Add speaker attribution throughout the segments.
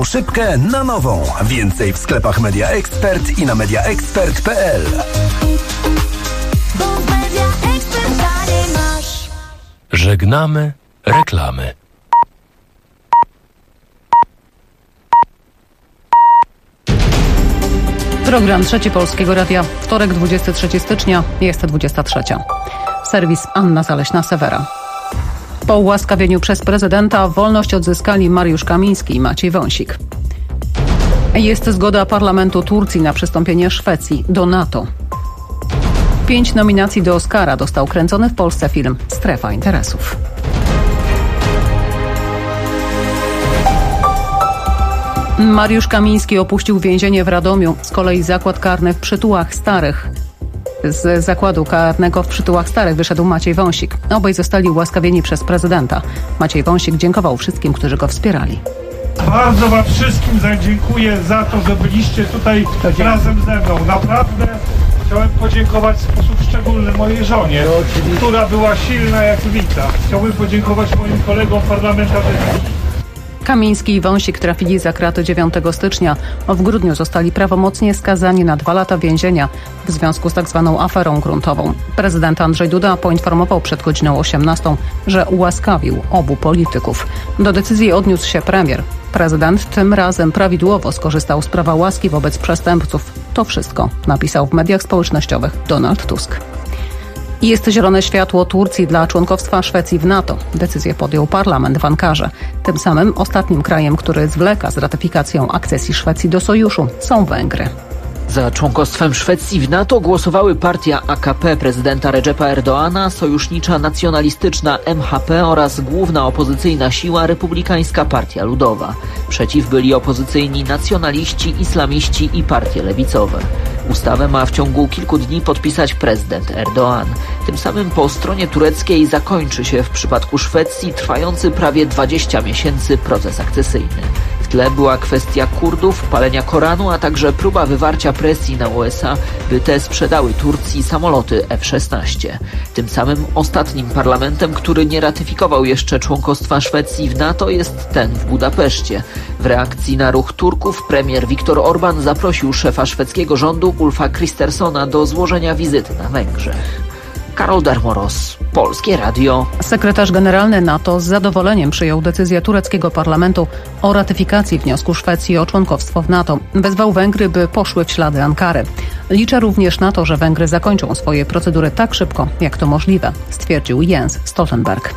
Speaker 1: szybkę na nową. Więcej w sklepach Media Expert i na mediaexpert.pl.
Speaker 2: Żegnamy reklamy.
Speaker 3: Program Trzeci Polskiego Radia. Wtorek, 23 stycznia, jest 23. Serwis Anna Zaleśna-Sewera. Po ułaskawieniu przez prezydenta wolność odzyskali Mariusz Kamiński i Maciej Wąsik. Jest zgoda parlamentu Turcji na przystąpienie Szwecji do NATO. 5 nominacji do Oscara dostał kręcony w Polsce film Strefa Interesów. Mariusz Kamiński opuścił więzienie w Radomiu, z kolei zakład karny w Przytułach Starych. Z zakładu karnego w Przytułach Starych wyszedł Maciej Wąsik. Obaj zostali ułaskawieni przez prezydenta. Maciej Wąsik dziękował wszystkim, którzy go wspierali.
Speaker 4: Bardzo wam wszystkim dziękuję za to, że byliście tutaj razem ze mną. Naprawdę chciałem podziękować w sposób szczególny mojej żonie, która była silna jak lwica. Chciałbym podziękować moim kolegom parlamentarzystom.
Speaker 3: Kamiński i Wąsik trafili za kraty 9 stycznia. W grudniu zostali prawomocnie skazani na 2 lata więzienia w związku z tzw. aferą gruntową. Prezydent Andrzej Duda poinformował przed godziną 18, że ułaskawił obu polityków. Do decyzji odniósł się premier. Prezydent tym razem prawidłowo skorzystał z prawa łaski wobec przestępców. To wszystko napisał w mediach społecznościowych Donald Tusk. Jest zielone światło Turcji dla członkostwa Szwecji w NATO. Decyzję podjął parlament w Ankarze. Tym samym ostatnim krajem, który zwleka z ratyfikacją akcesji Szwecji do sojuszu, są Węgry.
Speaker 5: Za członkostwem Szwecji w NATO głosowały partia AKP prezydenta Recepa Erdoğana, sojusznicza nacjonalistyczna MHP oraz główna opozycyjna siła Republikańska Partia Ludowa. Przeciw byli opozycyjni nacjonaliści, islamiści i partie lewicowe. Ustawę ma w ciągu kilku dni podpisać prezydent Erdoğan. Tym samym po stronie tureckiej zakończy się w przypadku Szwecji trwający prawie 20 miesięcy proces akcesyjny. W tle była kwestia Kurdów, palenia Koranu, a także próba wywarcia presji na USA, by te sprzedały Turcji samoloty F-16. Tym samym ostatnim parlamentem, który nie ratyfikował jeszcze członkostwa Szwecji w NATO, jest ten w Budapeszcie. W reakcji na ruch Turków premier Viktor Orbán zaprosił szefa szwedzkiego rządu Ulfa Kristerssona do złożenia wizyty na Węgrzech. Karol Dermoros, Polskie Radio.
Speaker 3: Sekretarz generalny NATO z zadowoleniem przyjął decyzję tureckiego parlamentu o ratyfikacji wniosku Szwecji o członkostwo w NATO. Wezwał Węgry, by poszły w ślady Ankary. Liczę również na to, że Węgry zakończą swoje procedury tak szybko, jak to możliwe, stwierdził Jens Stoltenberg.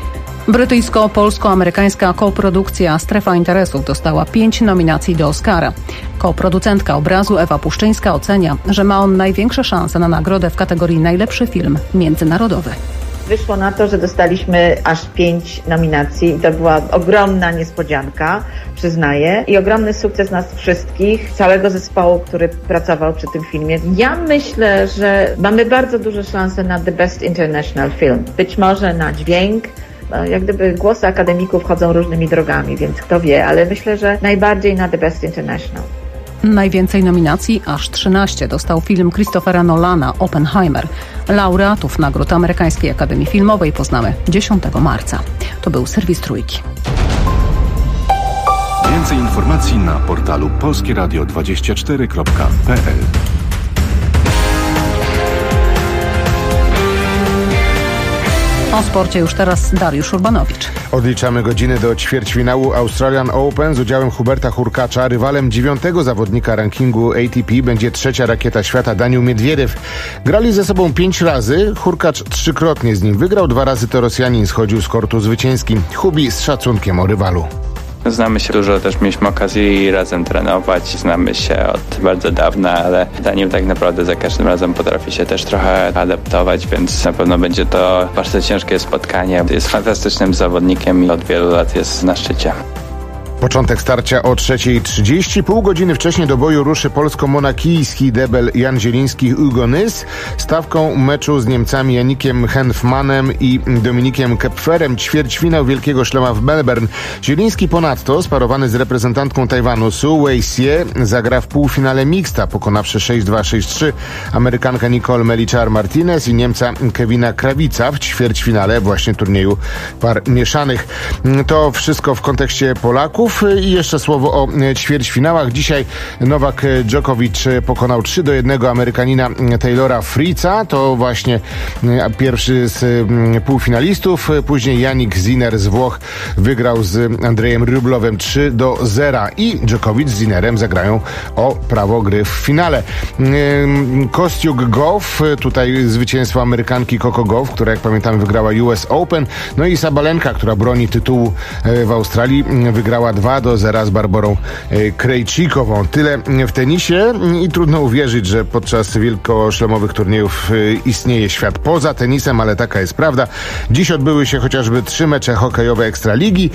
Speaker 3: Brytyjsko-polsko-amerykańska koprodukcja Strefa Interesów dostała 5 nominacji do Oscara. Koproducentka obrazu Ewa Puszczyńska ocenia, że ma on największe szanse na nagrodę w kategorii najlepszy film międzynarodowy.
Speaker 6: Wyszło na to, że dostaliśmy aż 5 nominacji i to była ogromna niespodzianka, przyznaję, i ogromny sukces nas wszystkich, całego zespołu, który pracował przy tym filmie. Ja myślę, że mamy bardzo duże szanse na The Best International Film, być może na dźwięk. Jak gdyby głosy akademików chodzą różnymi drogami, więc kto wie, ale myślę, że najbardziej na The Best International.
Speaker 3: Najwięcej nominacji, aż 13, dostał film Christophera Nolana Oppenheimer. Laureatów nagród Amerykańskiej Akademii Filmowej poznamy 10 marca. To był serwis Trójki.
Speaker 7: Więcej informacji na portalu polskieradio24.pl.
Speaker 3: O sporcie już teraz Dariusz Urbanowicz.
Speaker 8: Odliczamy godziny do ćwierćfinału Australian Open z udziałem Huberta Hurkacza. Rywalem 9. zawodnika rankingu ATP będzie 3. rakieta świata Daniil Miedwiediew. Grali ze sobą 5 razy. Hurkacz 3-krotnie z nim wygrał. 2 razy to Rosjanin schodził z kortu zwycięski. Hubi z szacunkiem o rywalu.
Speaker 9: Znamy się dużo, też mieliśmy okazję razem trenować, znamy się od bardzo dawna, ale Daniil tak naprawdę za każdym razem potrafi się też trochę adaptować, więc na pewno będzie to bardzo ciężkie spotkanie. Jest fantastycznym zawodnikiem i od wielu lat jest na szczycie.
Speaker 8: Początek starcia o 3:30. Pół godziny wcześniej do boju ruszy polsko-monakijski debel Jan Zieliński-Hugo Nys. Stawką meczu z Niemcami Janikiem Henfmanem i Dominikiem Kepferem ćwierćfinał Wielkiego Szlema w Melbourne. Zieliński ponadto, sparowany z reprezentantką Tajwanu Su Wei-sie, zagra w półfinale mixta, pokonawszy 6-2, 6-3 Amerykankę Nicole Melichar-Martinez i Niemca Kevina Krawica w ćwierćfinale właśnie turnieju par mieszanych. To wszystko w kontekście Polaków. meczów. I jeszcze słowo o ćwierćfinałach. Dzisiaj Nowak Djokovic pokonał 3-1 Amerykanina Taylora Fritza. To właśnie pierwszy z półfinalistów. Później Jannik Sinner z Włoch wygrał z Andrejem Rublowem 3-0 i Djokovic z Sinnerem zagrają o prawo gry w finale. Kostiuk Gauff, tutaj zwycięstwo Amerykanki Coco Gauff, która jak pamiętamy wygrała US Open. No i Sabalenka, która broni tytułu w Australii, wygrała 2-0 z Barborą Krejcikową. Tyle w tenisie i trudno uwierzyć, że podczas wielkoszlemowych turniejów istnieje świat poza tenisem, ale taka jest prawda. Dziś odbyły się chociażby 3 mecze hokejowe Ekstraligi.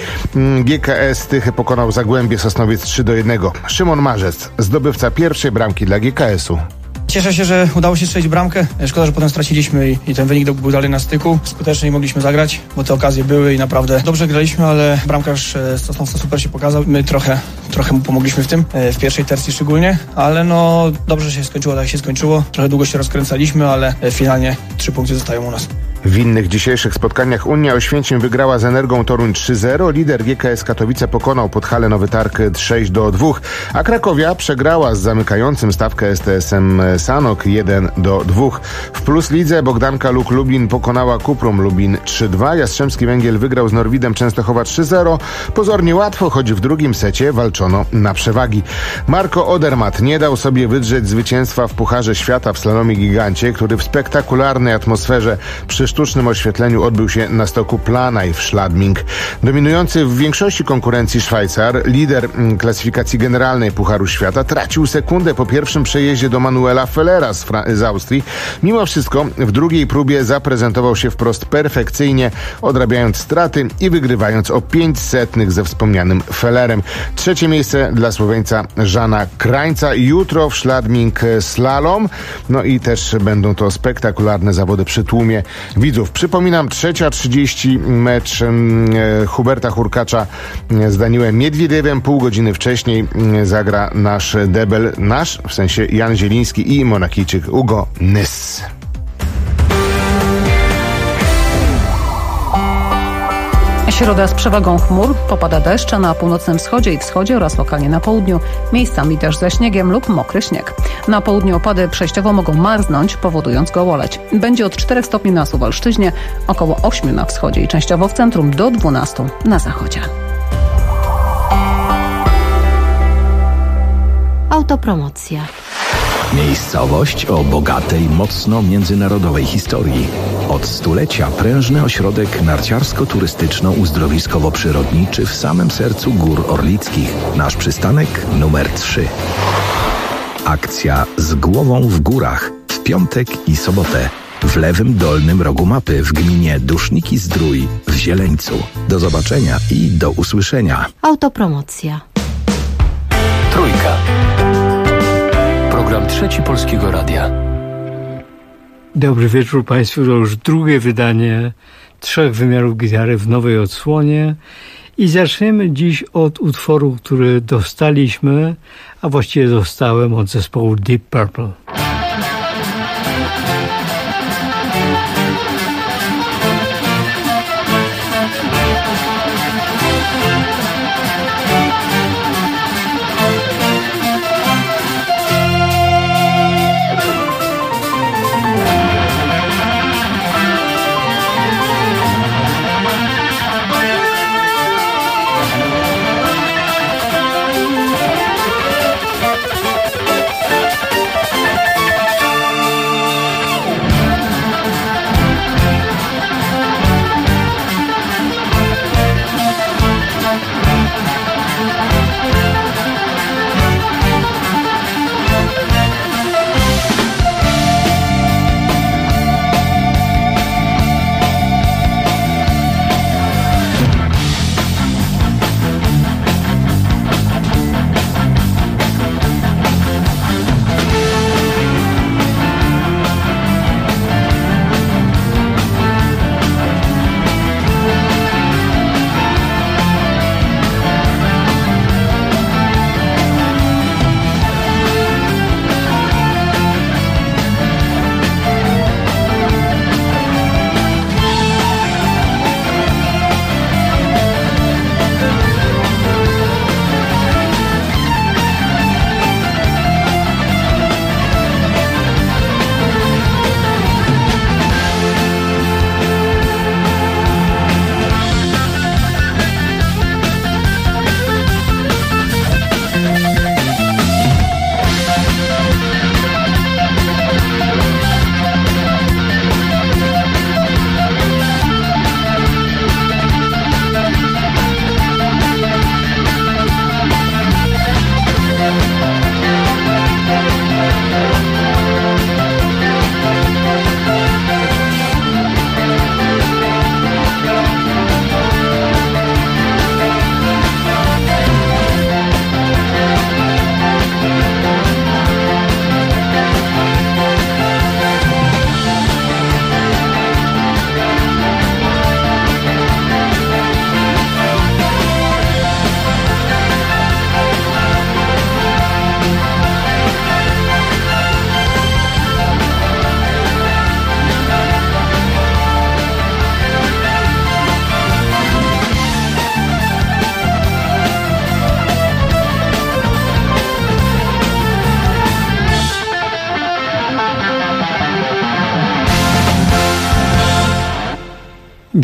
Speaker 8: GKS Tychy pokonał Zagłębie Sosnowiec 3-1. Szymon Marzec, zdobywca pierwszej bramki dla GKS-u.
Speaker 10: Cieszę się, że udało się strzelić bramkę. Szkoda, że potem straciliśmy i ten wynik był dalej na styku. Skutecznie nie mogliśmy zagrać, bo te okazje były i naprawdę dobrze graliśmy, ale bramkarz Sosnowca super się pokazał. My trochę mu pomogliśmy w tym, w pierwszej tercji szczególnie, ale no dobrze się skończyło, tak się skończyło. Trochę długo się rozkręcaliśmy, ale finalnie 3 punkty zostają u nas.
Speaker 8: W innych dzisiejszych spotkaniach Unia Oświęcim wygrała z Energą Toruń 3-0, lider GKS Katowice pokonał Podhale Nowy Targ 6-2, a Krakowia przegrała z zamykającym stawkę STS-em Sanok 1-2. W Plus Lidze Bogdanka Luk Lublin pokonała Kuprum Lublin 3-2, Jastrzębski Węgiel wygrał z Norwidem Częstochowa 3-0. Pozornie łatwo, choć w drugim secie walczono na przewagi. Marco Odermatt nie dał sobie wydrzeć zwycięstwa w Pucharze Świata w slalomie gigancie, który w spektakularnej atmosferze przy sztucznym oświetleniu odbył się na stoku Planaj w Schladming. Dominujący w większości konkurencji Szwajcar, lider klasyfikacji generalnej Pucharu Świata, tracił sekundę po pierwszim przejeździe do Manuela Fellera z Austrii. Mimo wszystko w drugiej próbie zaprezentował się wprost perfekcyjnie, odrabiając straty i wygrywając o 0,05 ze wspomnianym Fellerem. Trzecie miejsce dla Słoweńca Żana Krańca. Jutro w Schladming slalom. No i też będą to spektakularne zawody przy tłumie widzów. Przypominam, 3:30 mecz Huberta Hurkacza z Daniłem Miedwiediewem. Pół godziny wcześniej zagra nasz debel, w sensie Jan Zieliński i Monakijczyk Hugo Nys.
Speaker 3: Środa z przewagą chmur, popada deszcz, a na północnym wschodzie i wschodzie oraz lokalnie na południu. Miejscami deszcz ze śniegiem lub mokry śnieg. Na południu opady przejściowo mogą marznąć, powodując gołoleć. Będzie od 4 stopni na Suwalszczyźnie, około 8 na wschodzie i częściowo w centrum do 12 na zachodzie.
Speaker 11: Autopromocja.
Speaker 2: Miejscowość o bogatej, mocno międzynarodowej historii. Od stulecia prężny ośrodek narciarsko-turystyczno-uzdrowiskowo-przyrodniczy w samym sercu Gór Orlickich. Nasz przystanek numer 3. Akcja Z głową w górach w piątek i sobotę. W lewym dolnym rogu mapy w gminie Duszniki-Zdrój w Zieleńcu. Do zobaczenia i do usłyszenia.
Speaker 11: Autopromocja.
Speaker 2: Trójka. Program Trzeci Polskiego Radia.
Speaker 12: Dobry wieczór Państwu. To już drugie wydanie 3 wymiarów gitary w nowej odsłonie. I zaczniemy dziś od utworu, który dostaliśmy, a właściwie dostałem od zespołu Deep Purple.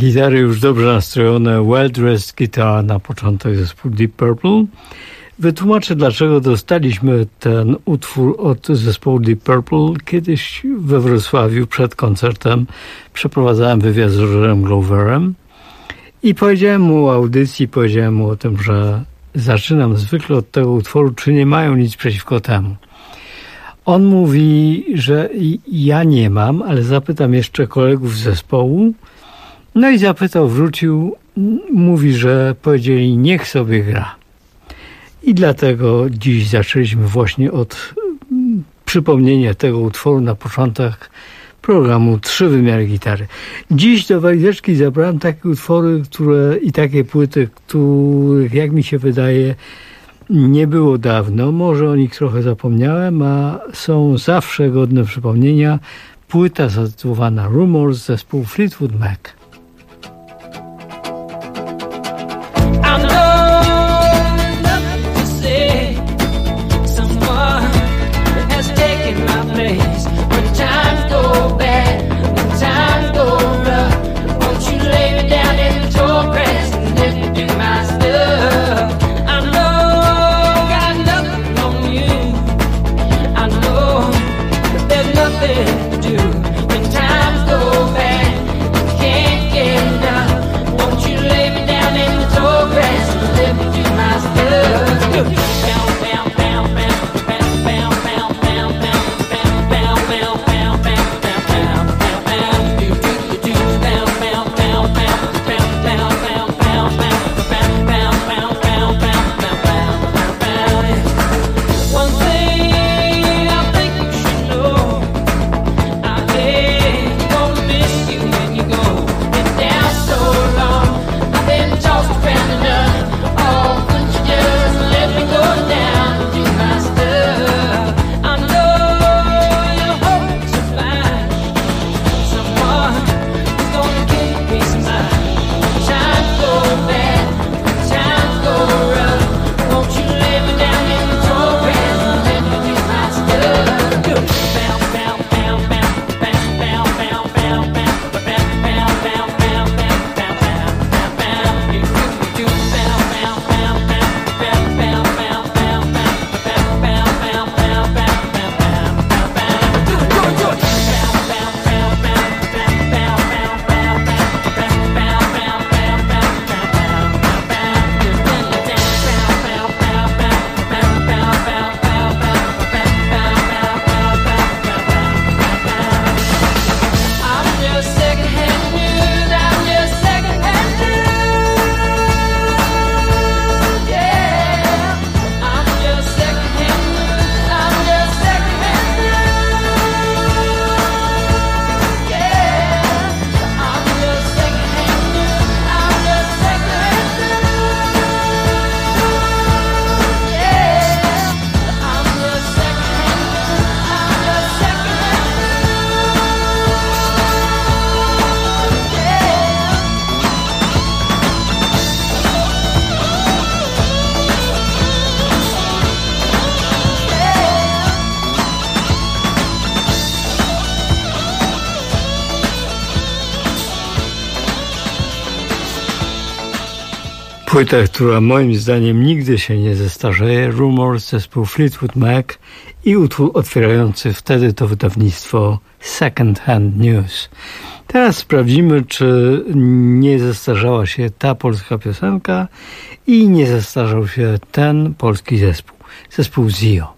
Speaker 12: Gitary już dobrze nastrojone, well-dressed guitar na początek zespół Deep Purple. Wytłumaczę, dlaczego dostaliśmy ten utwór od zespołu Deep Purple. Kiedyś we Wrocławiu przed koncertem przeprowadzałem wywiad z Rogerem Gloverem i powiedziałem mu o audycji, powiedziałem mu o tym, że zaczynam zwykle od tego utworu, czy nie mają nic przeciwko temu. On mówi, że ja nie mam, ale zapytam jeszcze kolegów z zespołu. No i zapytał, wrócił, mówi, że powiedzieli, niech sobie gra. I dlatego dziś zaczęliśmy właśnie od przypomnienia tego utworu na początek programu 3 wymiary gitary. Dziś do walizeczki zabrałem takie utwory, i takie płyty, których, jak mi się wydaje, nie było dawno. Może o nich trochę zapomniałem, a są zawsze godne przypomnienia. Płyta zatytułowana Rumors zespołu Fleetwood Mac. Płyta, która moim zdaniem nigdy się nie zestarzeje, Rumors zespół Fleetwood Mac i utwór otwierający wtedy to wydawnictwo Second Hand News. Teraz sprawdzimy, czy nie zestarzała się ta polska piosenka i nie zestarzał się ten polski zespół Zio.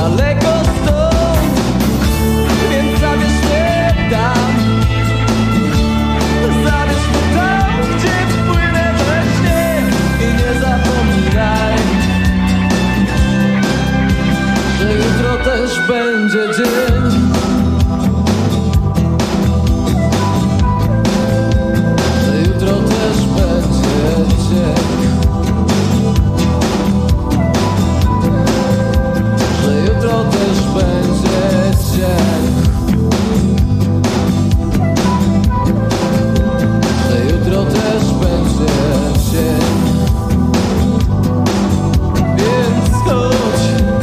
Speaker 13: daleko stąd, więc zabierz mnie tam. Zabierz mnie tam, gdzie wpłynę we śnie i nie zapominaj, że jutro też będzie dzień. Jutro też będzie dzień, że jutro też będzie dzień, że jutro też będzie dzień, więc chodź.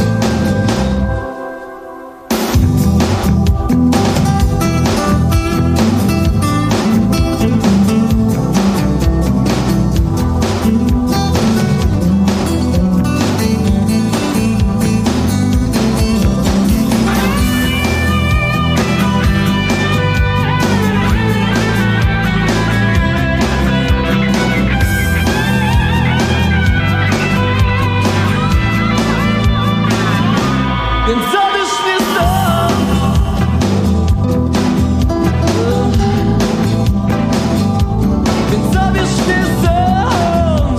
Speaker 13: Więc zabierz mnie stąd, więc zabierz mnie stąd,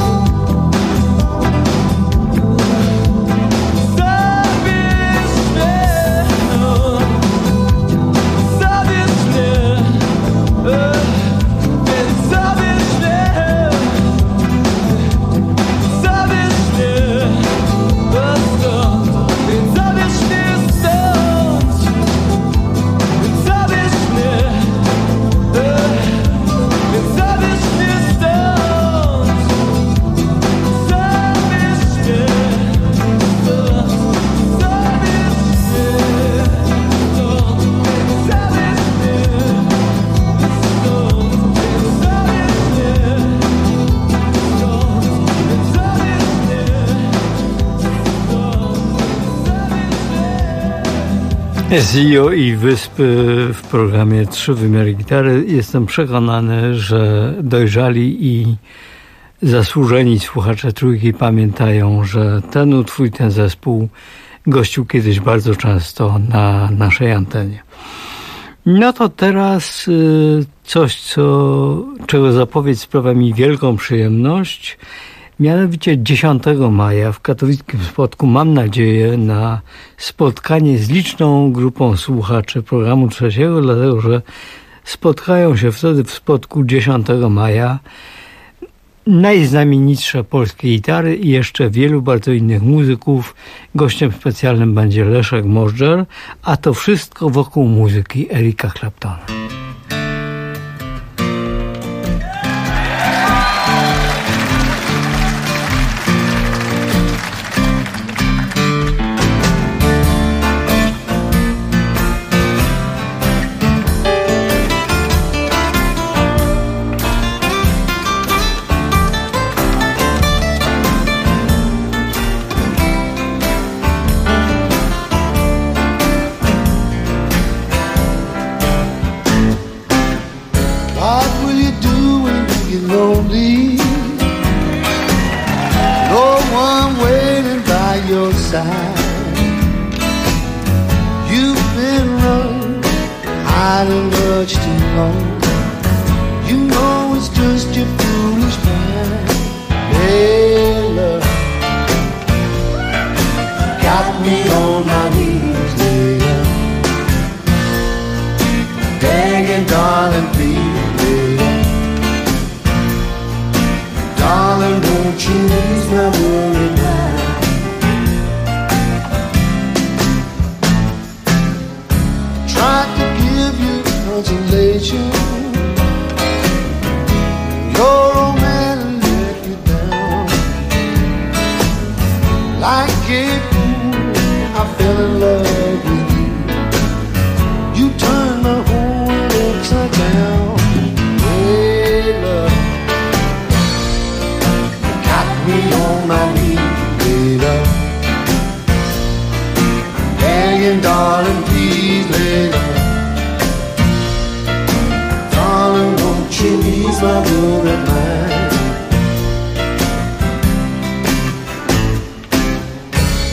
Speaker 13: zabierz mnie, zabierz mnie, więc zabierz mnie, zabierz mnie stąd. Więc zabierz mnie stąd, więc zabierz mnie, więc zabierz mnie stąd, zabierz mnie stąd, zabierz mnie stąd, więc zabierz mnie stąd, więc zabierz mnie stąd, więc zabierz mnie.
Speaker 12: Zio i Wyspy w programie Trzy wymiary gitary. Jestem przekonany, że dojrzali i zasłużeni słuchacze Trójki pamiętają, że ten utwór, ten zespół gościł kiedyś bardzo często na naszej antenie. No to teraz coś, czego zapowiedź sprawia mi wielką przyjemność. Mianowicie 10 maja w katowickim Spodku mam nadzieję na spotkanie z liczną grupą słuchaczy programu Trzeciego, dlatego że spotkają się wtedy w Spodku 10 maja najznamienitsze polskie gitary i jeszcze wielu bardzo innych muzyków. Gościem specjalnym będzie Leszek Możdżer, a to wszystko wokół muzyki Erika Claptona.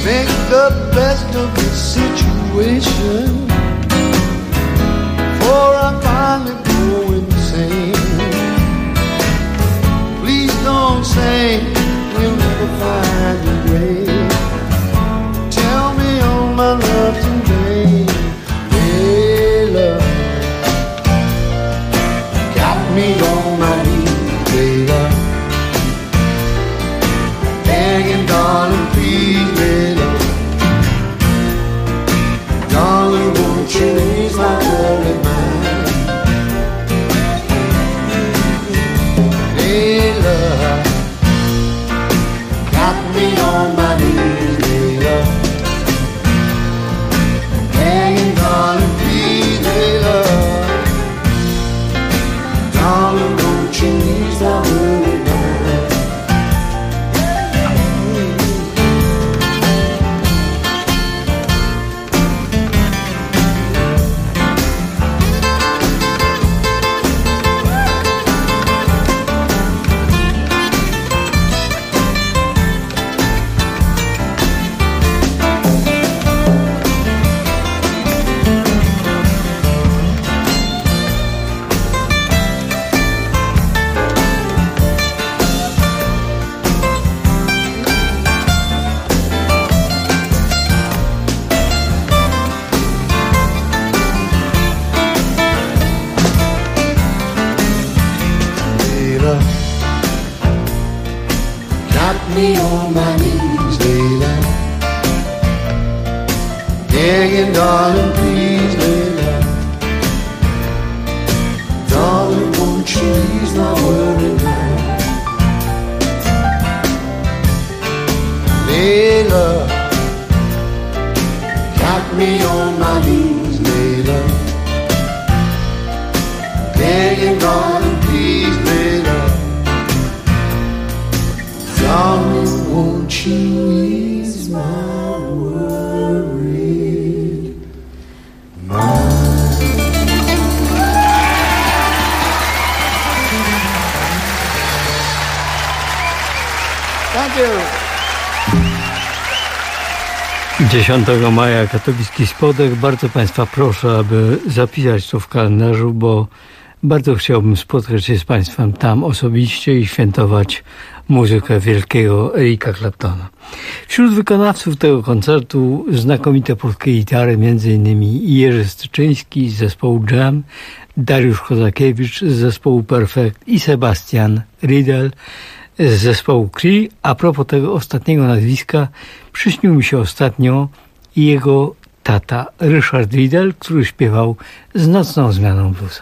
Speaker 13: make the best of the situation, for I finally go insane. Please don't say you'll never find a way. Tell me all my love today. Hey, love, got me on my knees, baby, begging, darling, please, baby. Darling, won't you ease my worry mind? Hey, love, got me on my knees, baby, begging, darling, please, baby. Darling, won't you ease my worry mind? Got me on my knees, Layla, begging, darling, please, Layla. Darling, won't you ease my worry mind? Layla, got me on my knees, Layla, begging, darling, please, Layla. Darling, won't you ease my worried mind?
Speaker 12: Thank you. 10 maja katowicki Spodek. Bardzo Państwa proszę, aby zapisać to w kalendarzu, bo bardzo chciałbym spotkać się z Państwem tam osobiście i świętować muzykę wielkiego Erika Claptona. Wśród wykonawców tego koncertu znakomite polskie gitary, m.in. Jerzy Styczyński z zespołu Jam, Dariusz Kozakiewicz z zespołu Perfect i Sebastian Riedel z zespołu Cree. A propos tego ostatniego nazwiska, przyśnił mi się ostatnio jego tata Ryszard Riedel, który śpiewał z Nocną Zmianą Bluesa.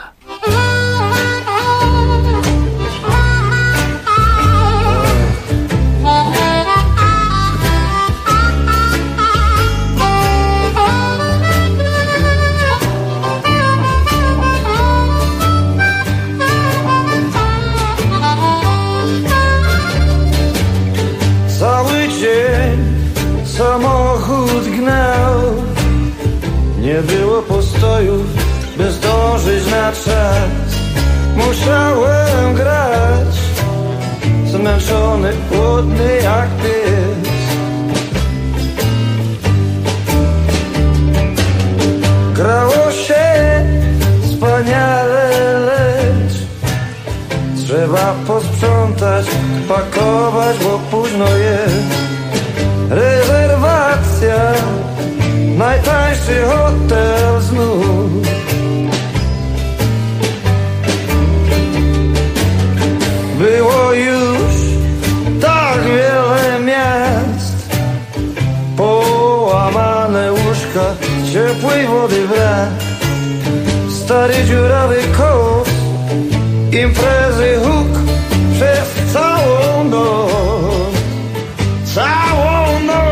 Speaker 13: Cały dzień samochód gnał, nie było postojów, by zdążyć na czas. Musiałem grać, zmęczony, głodny jak pies. Grało się wspaniale, lecz trzeba posprzątać, pakować, bo późno jest. Rezerwacja, najtańszy hotel znów. Było już tak wiele miast, połamane łóżka, ciepłej wody brak, stary dziurawy koc, imprezy huk przez całą noc, całą noc.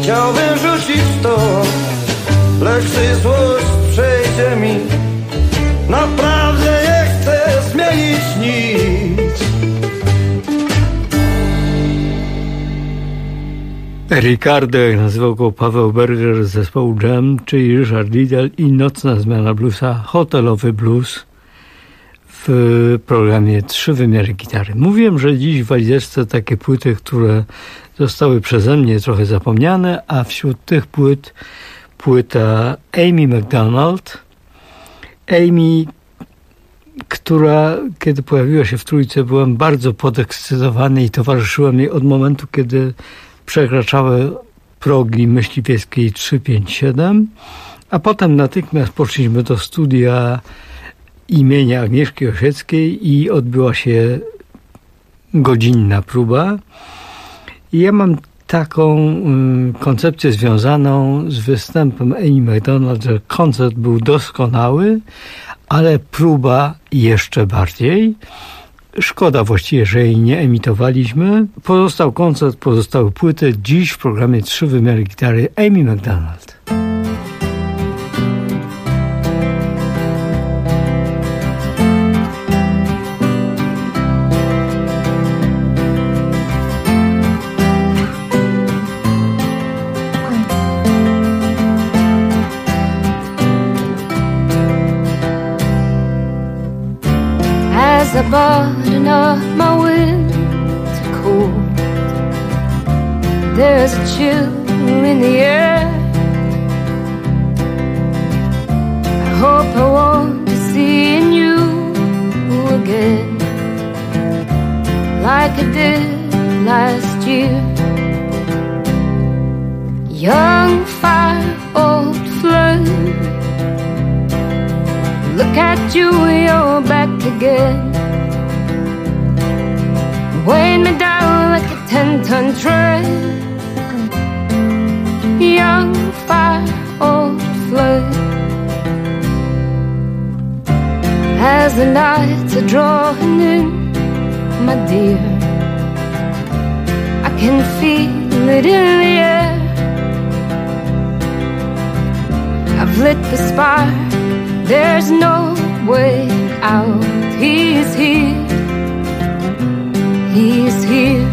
Speaker 13: chciałbym rzucić to, lecz gdy złość przejdzie mi, naprawdę nie chcę zmienić nic.
Speaker 12: Ricardo, jak nazywał go Paweł Berger z zespołu Jam, czyli Richard Liddell i Nocna zmiana bluesa, hotelowy blues w programie 3 wymiary gitary. Mówiłem, że dziś w walizeczce takie płyty, które zostały przeze mnie trochę zapomniane, a wśród tych płyt płyta Amy Macdonald. Amy, która kiedy pojawiła się w Trójce, byłem bardzo podekscytowany i towarzyszyłem jej od momentu, kiedy przekraczały progi myśliwieckiej 357, a potem natychmiast poszliśmy do studia imienia Agnieszki Osieckiej i odbyła się godzinna próba. I ja mam taką koncepcję związaną z występem Amy Macdonald, że koncert był doskonały, ale próba jeszcze bardziej. Szkoda właściwie, że jej nie emitowaliśmy. Pozostał koncert, pozostały płyty. Dziś w programie 3 wymiary gitary Amy Macdonald.
Speaker 14: As I button up my winter coat, there's a chill in the air. I hope I won't be seeing you again like I did last year. Young fire, old flame, look at you, you're back again. Weighing me down like a 10-ton train. Young fire, old flame. As the nights are drawing in, my dear, I can feel it in the air. I've lit the spark, there's no way out. He's here, he's here.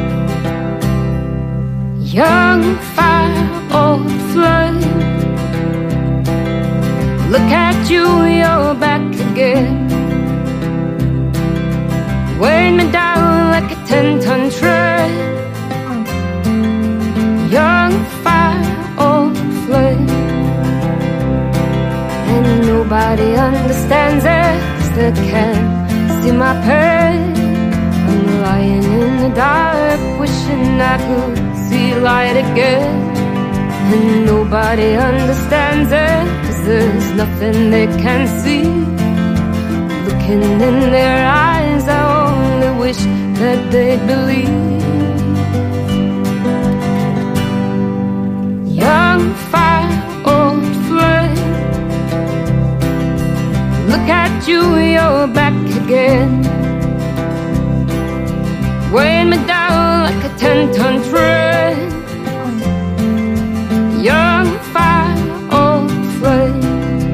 Speaker 14: Young fire, old flame, look at you, you're back again. Weighing me down like a 10-ton train. Young fire, old flame. And nobody understands it, 'cause they can't see my pain. I'm lying in the dark, wishing I could see light again. And nobody understands it, 'cause there's nothing they can see. Looking in their eyes, I only wish that they'd believe. Young fire, old flame, look at you, you're back again. Weighing me down like a 10-ton train. Young fire, old flame.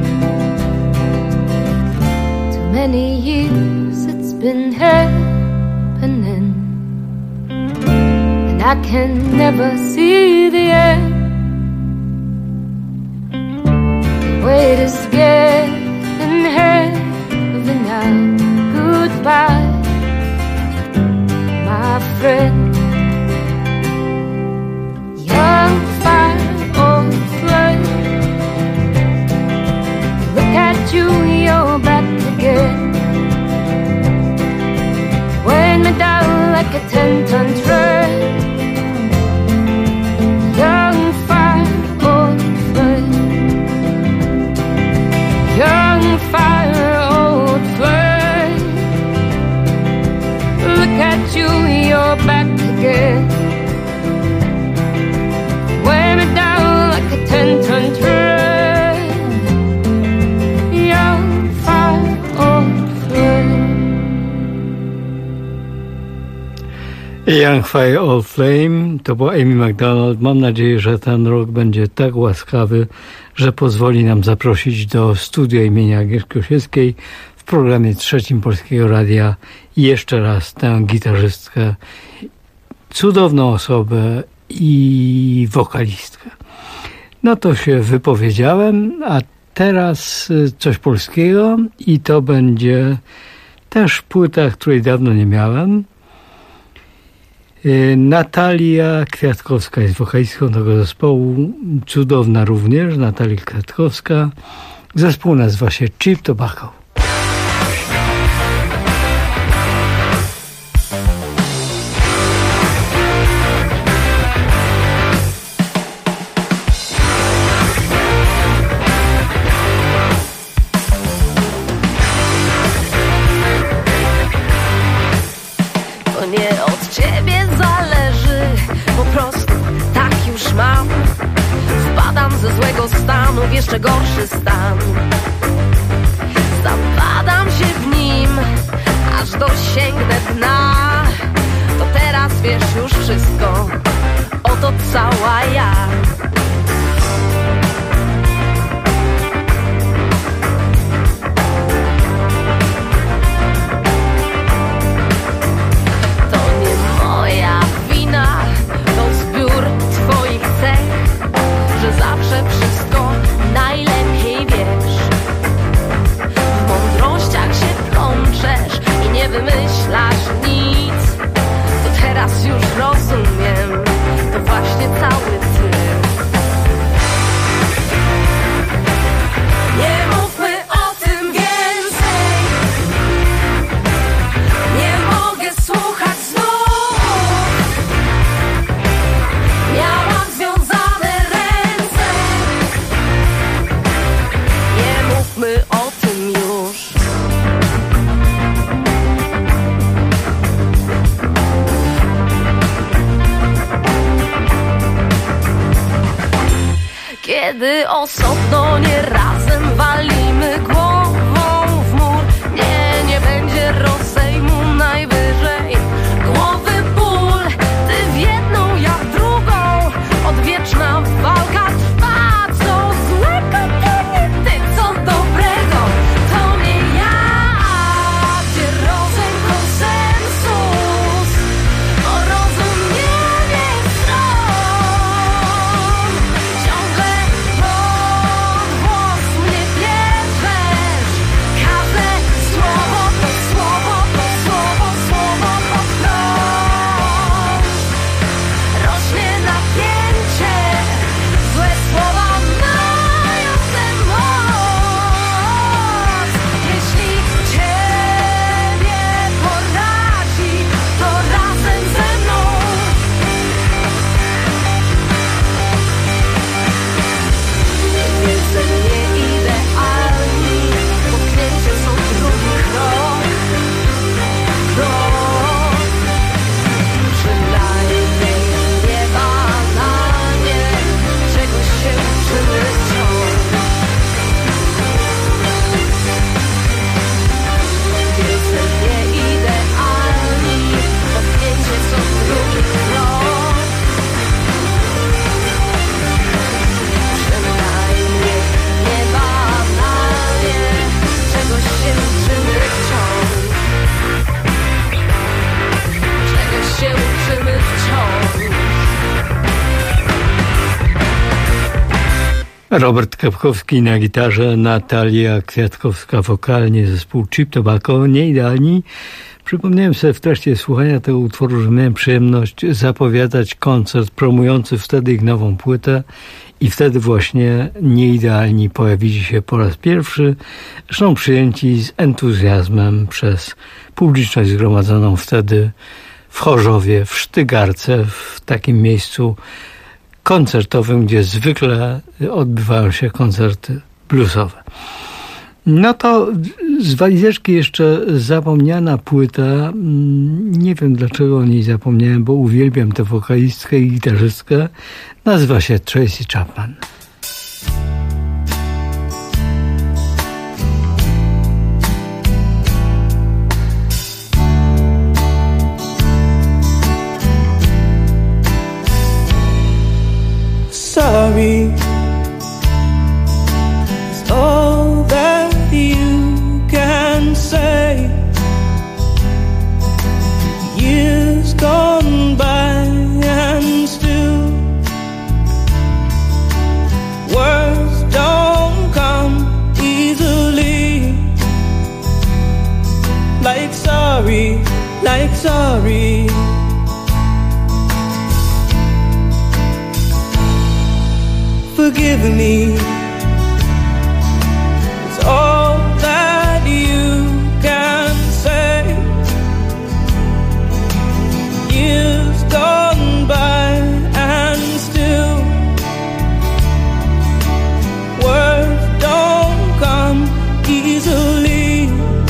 Speaker 14: Too many years it's been happening, and I can never see the end. The weight is getting heavy now. Goodbye, my friend. Young fire, old flame, look at you, you're back again. Weighing me down like a 10-ton train. Young
Speaker 12: Young Fire Old Flame to była Amy McDonald. Mam nadzieję, że ten rok będzie tak łaskawy, że pozwoli nam zaprosić do studia imienia Agnieszki Osieckiej w programie trzecim Polskiego Radia jeszcze raz tę gitarzystkę, cudowną osobę i wokalistkę. No to się wypowiedziałem, a teraz coś polskiego i to będzie też płyta, której dawno nie miałem. Natalia Kwiatkowska jest wokalistką tego zespołu, cudowna również, Natalia Kwiatkowska. Zespół nazywa się Cheap Tobacco.
Speaker 15: Jeszcze gorszy stan. Zapadam się w nim, aż dosięgnę dna. To teraz wiesz już wszystko, oto cała ja. To nie moja wina, to zbiór twoich cech, że zawsze wszystko najlepiej wiesz. W mądrościach się plączesz i nie wymyślasz nic. To teraz już rozumiem, to właśnie cały ty. Nie mówmy o tym więcej. Nie mogę słuchać znów. Miałam związane ręce. Nie mówmy o tym już. Kiedy osobno, nie razem walimy głową w mur. Nie, nie będzie rozejmu, najwyżej głowy ból. Ty w jedną, ja w drugą, odwieczna walka trwa. Co złego to nie ty, co dobrego to nie ja. Gdzie rozum, konsensus, porozumienie stron. Ciągle pod głos mnie bierzesz. Każde słowo to słowo, to słowo, słowo to wciąż. Rośnie napięcie, złe słowa mają tę moc. Jeśli ciebie porazi, to razem ze mną. Mniej więcej nieidealni, potknięcie są drugi krok. Przynajmniej nie banalnie, czegoś się uczymy wciąż. Więcej nieidealni, potknięcie są drugi krok. Przynajmniej nie banalnie, czegoś się uczymy wciąż. Czegoś się uczymy wciąż.
Speaker 12: Robert Kapkowski na gitarze, Natalia Kwiatkowska wokalnie, zespół Cheap Tobacco, Nieidealni. Przypomniałem sobie w trakcie słuchania tego utworu, że miałem przyjemność zapowiadać koncert promujący wtedy ich nową płytę i wtedy właśnie Nieidealni pojawili się po raz pierwszy, zresztą przyjęci z entuzjazmem przez publiczność zgromadzoną wtedy w Chorzowie, w Sztygarce, w takim miejscu koncertowym, gdzie zwykle odbywają się koncerty bluesowe. No to z walizeczki jeszcze zapomniana płyta. Nie wiem, dlaczego o niej zapomniałem, bo uwielbiam tę wokalistkę i gitarzystkę. Nazywa się Tracy Chapman.
Speaker 16: sorry is all that you can say. Years gone by and still words don't come easily. Like sorry, like sorry. Forgive me, it's all that you can say. Years gone by and still words don't come easily.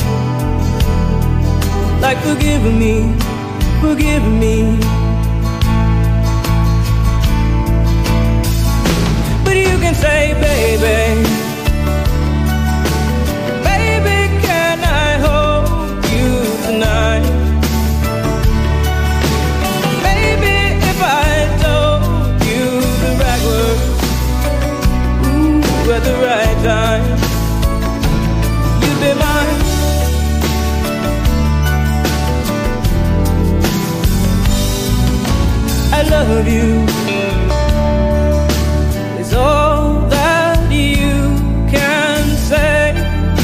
Speaker 16: Like forgive me, forgive me. Say, baby, baby, can I hold you tonight? Baby, if I told you the right words, ooh, at the right time, you'd be mine. I love you. It's all that you can say.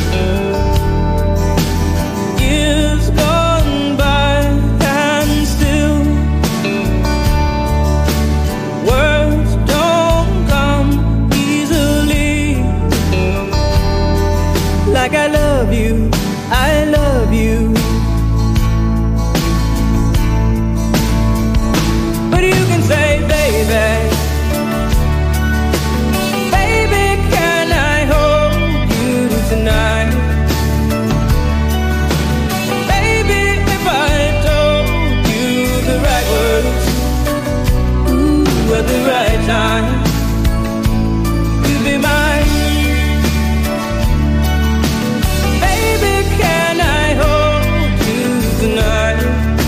Speaker 16: Years gone by and still words don't come easily. Like I love you, I love you. But you can say, baby, tonight. Baby, if I told you the right words, ooh, at the right time, you'd be mine. Baby, can I hold you tonight?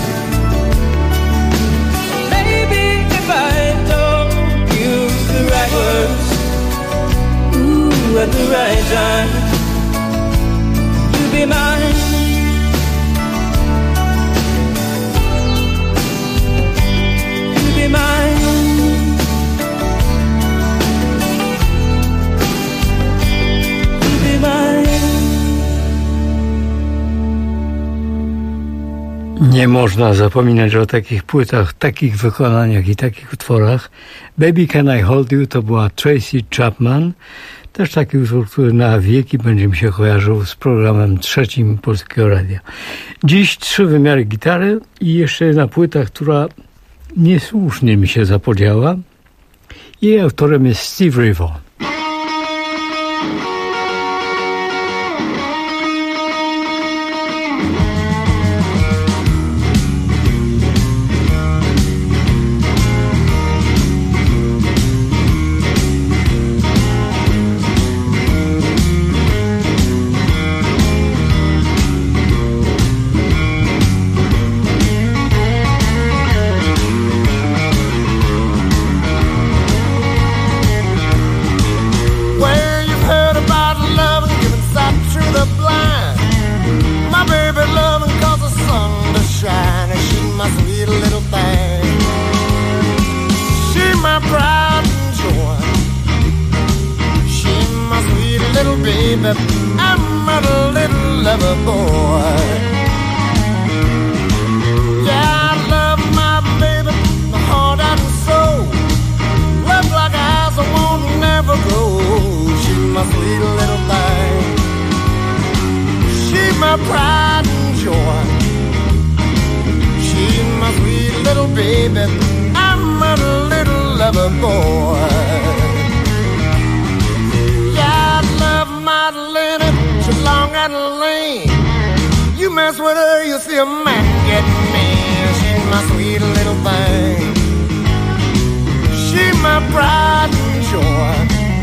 Speaker 16: Baby, if I told you the right words, ooh, at the right time, be mine. You be mine. You be mine.
Speaker 12: Nie można zapominać o takich płytach, takich wykonaniach i takich utworach. Baby Can I Hold You to była Tracy Chapman. Też taki utwór, który na wieki będzie mi się kojarzył z programem trzecim Polskiego Radia. Dziś 3 wymiary gitary i jeszcze jedna płyta, która niesłusznie mi się zapodziała. Jej autorem jest Steve Ray Vaughan.
Speaker 13: I'm a little lover boy. Yeah, I love my baby, my heart and soul. Love like eyes I won't never grow. She's my sweet little thing. She's my pride and joy. She's my sweet little baby. I'm a little lover boy. She's long and lean. You mess with her, you see a man get mean. She's my sweet little thing. She's my pride and joy.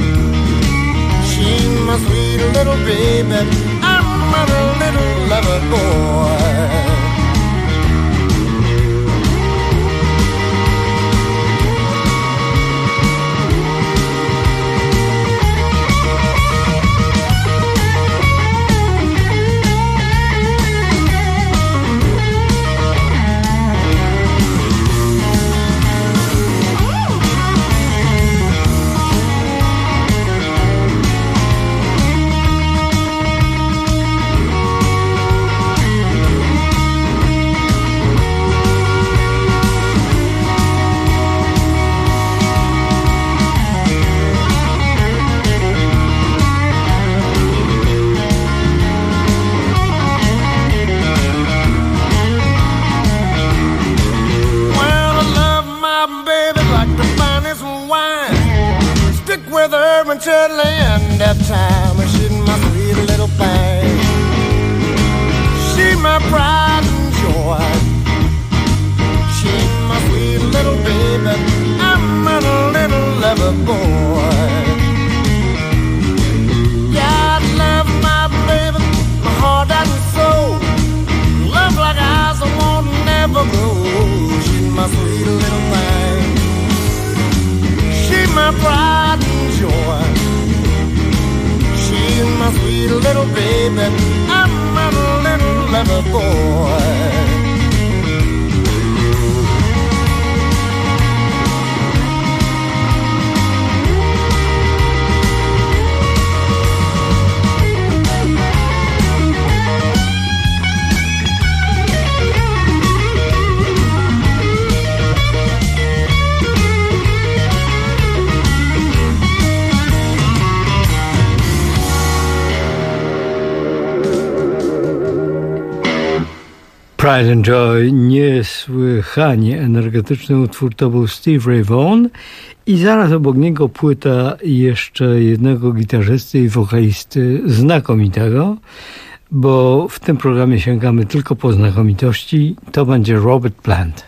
Speaker 13: She's my sweet little baby. I'm a little lover boy. country land of time. She's my sweet little thing. She's my pride and joy. She's my sweet little baby. I'm a little lover boy. Yeah, I love my baby, my heart and soul. Love like eyes I won't never grow. She's my sweet little thing. She's my pride and joy. She's my sweet little baby. I'm a little lover boy.
Speaker 12: Pride and Joy, niesłychanie energetyczny utwór, to był Steve Ray Vaughan i zaraz obok niego płyta jeszcze jednego gitarzysty i wokalisty znakomitego, bo w tym programie sięgamy tylko po znakomitości. To będzie Robert Plant.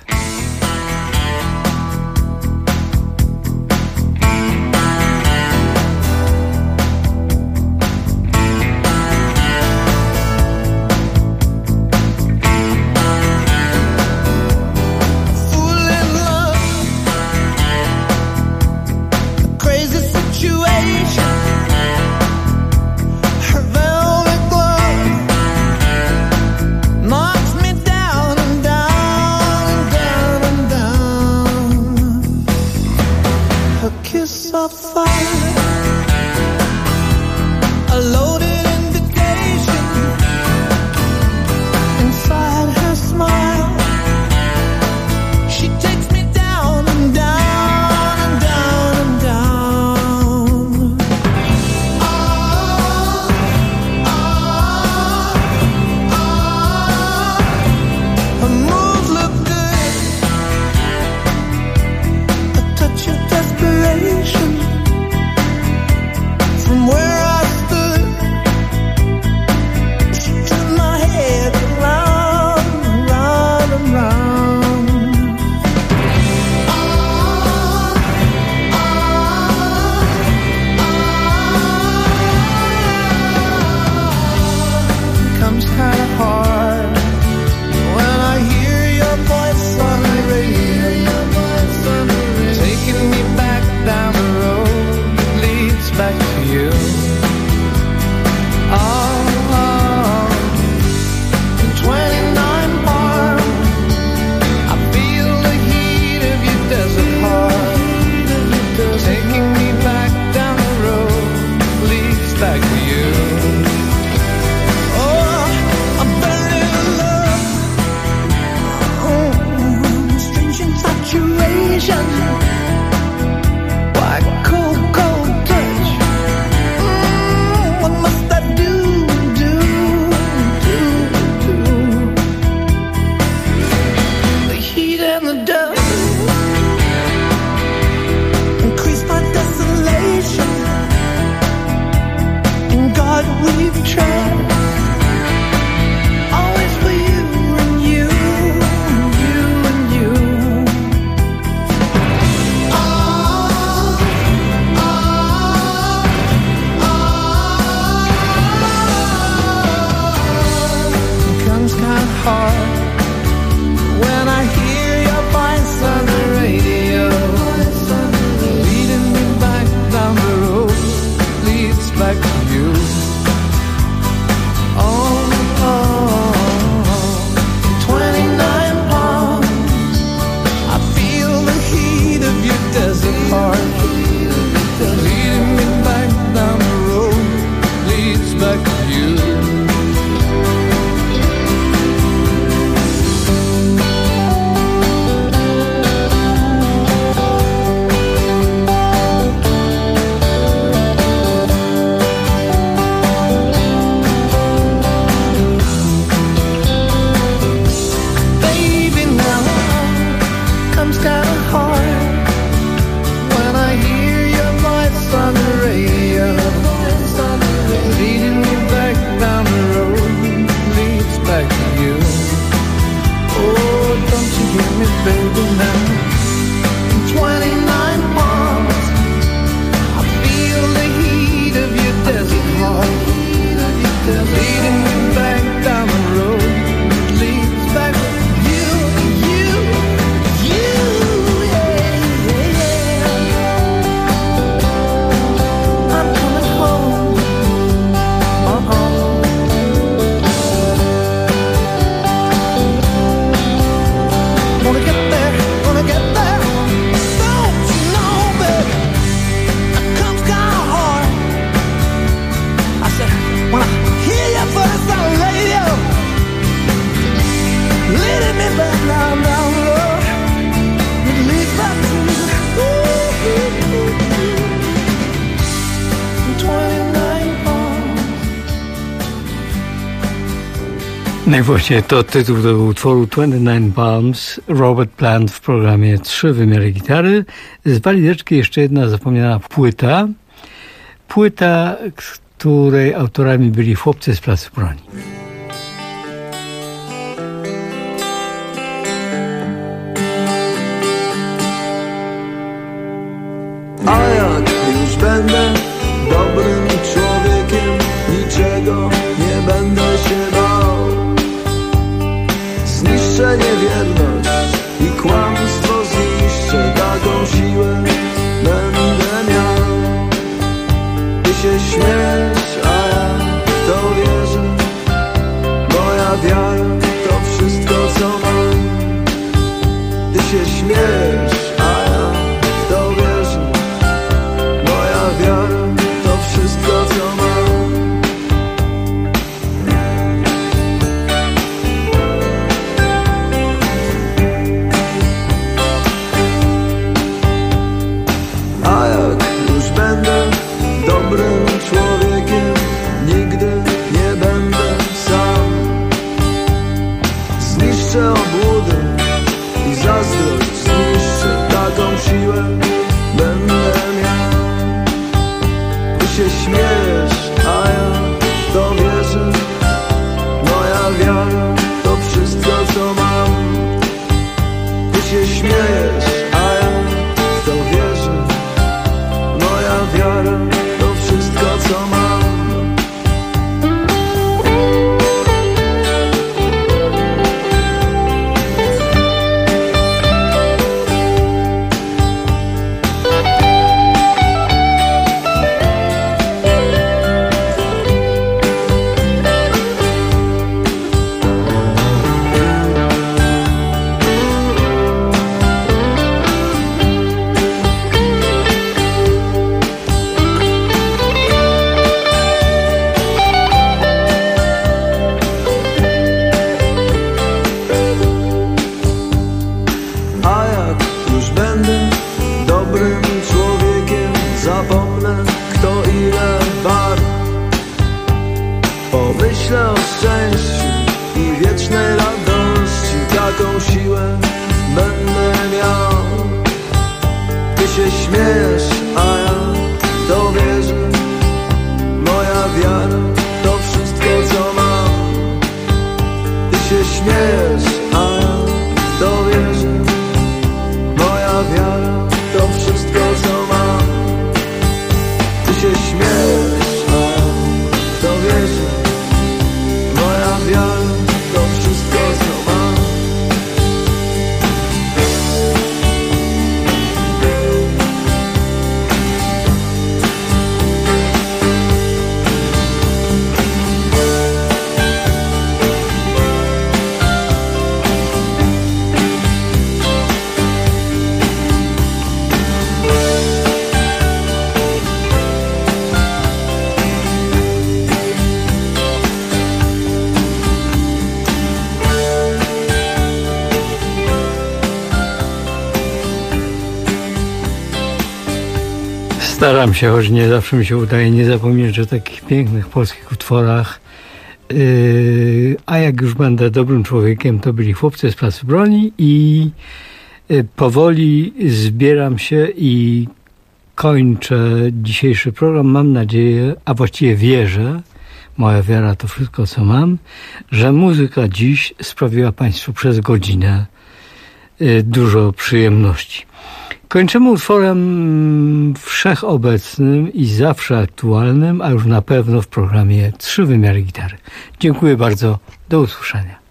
Speaker 13: From where I stood
Speaker 12: No i właśnie to tytuł tego utworu 29 Palms, Robert Plant w programie 3 wymiary gitary. Z walizeczki jeszcze jedna zapomniana płyta. Płyta, której autorami byli chłopcy z Placu Broni.
Speaker 17: A jak już będę dobrym człowiekiem, niczego nie będę się bał. Zniszczę niewierność i kłamstwo zniszczę, taką siłę będę miał. Ty się śmiesz, a ja w to wierzę. Moja wiara to wszystko co mam. Ty się śmiesz, a ja w to wierzę. Moja wiara to wszystko co mam. A jak już będę dobrym człowiekiem, nigdy nie będę sam. Zniszczę obłudę i zazdrość, zniszczę, taką siłę będę miał. Ty się śmiesz, a ja w to wierzę. Moja wiara to wszystko co mam. Ty się śmiejesz, a ja w to wierzę. Moja wiara to wszystko co mam. A jak już będę dobrym człowiekiem, zapomnę kto ile wart. Pomyślę o szczęściu i wiecznej radości, taką siłę będę miał. Ty się śmiejesz, a ja w to wierzę. Moja wiara to wszystko co mam. Ty się śmiejesz, a ja w to wierzę. Moja wiara to wszystko co mam. Ty się śmiejesz, a ja w to wierzę. Moja wiara to wszystko co mam.
Speaker 12: Staram się, choć nie zawsze mi się udaje, nie zapomnieć o takich pięknych polskich utworach. A jak już będę dobrym człowiekiem, to byli chłopcy z Placu Broni i powoli zbieram się i kończę dzisiejszy program. Mam nadzieję, a właściwie wierzę, moja wiara to wszystko co mam, że muzyka dziś sprawiła Państwu przez godzinę dużo przyjemności. Kończymy utworem wszechobecnym i zawsze aktualnym, a już na pewno w programie 3 wymiary gitary. Dziękuję bardzo. Do usłyszenia.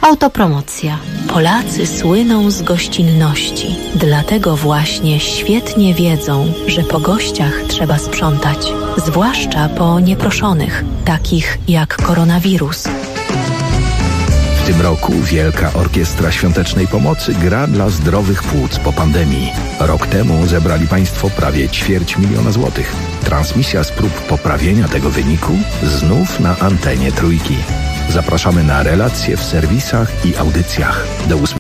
Speaker 11: Autopromocja. Polacy słyną z gościnności. Dlatego właśnie świetnie wiedzą, że po gościach trzeba sprzątać. Zwłaszcza po nieproszonych, takich jak koronawirus.
Speaker 2: W tym roku Wielka Orkiestra Świątecznej Pomocy gra dla zdrowych płuc po pandemii. Rok temu zebrali Państwo prawie 250 000 złotych. Transmisja z prób poprawienia tego wyniku znów na antenie Trójki. Zapraszamy na relacje w serwisach i audycjach. Do 8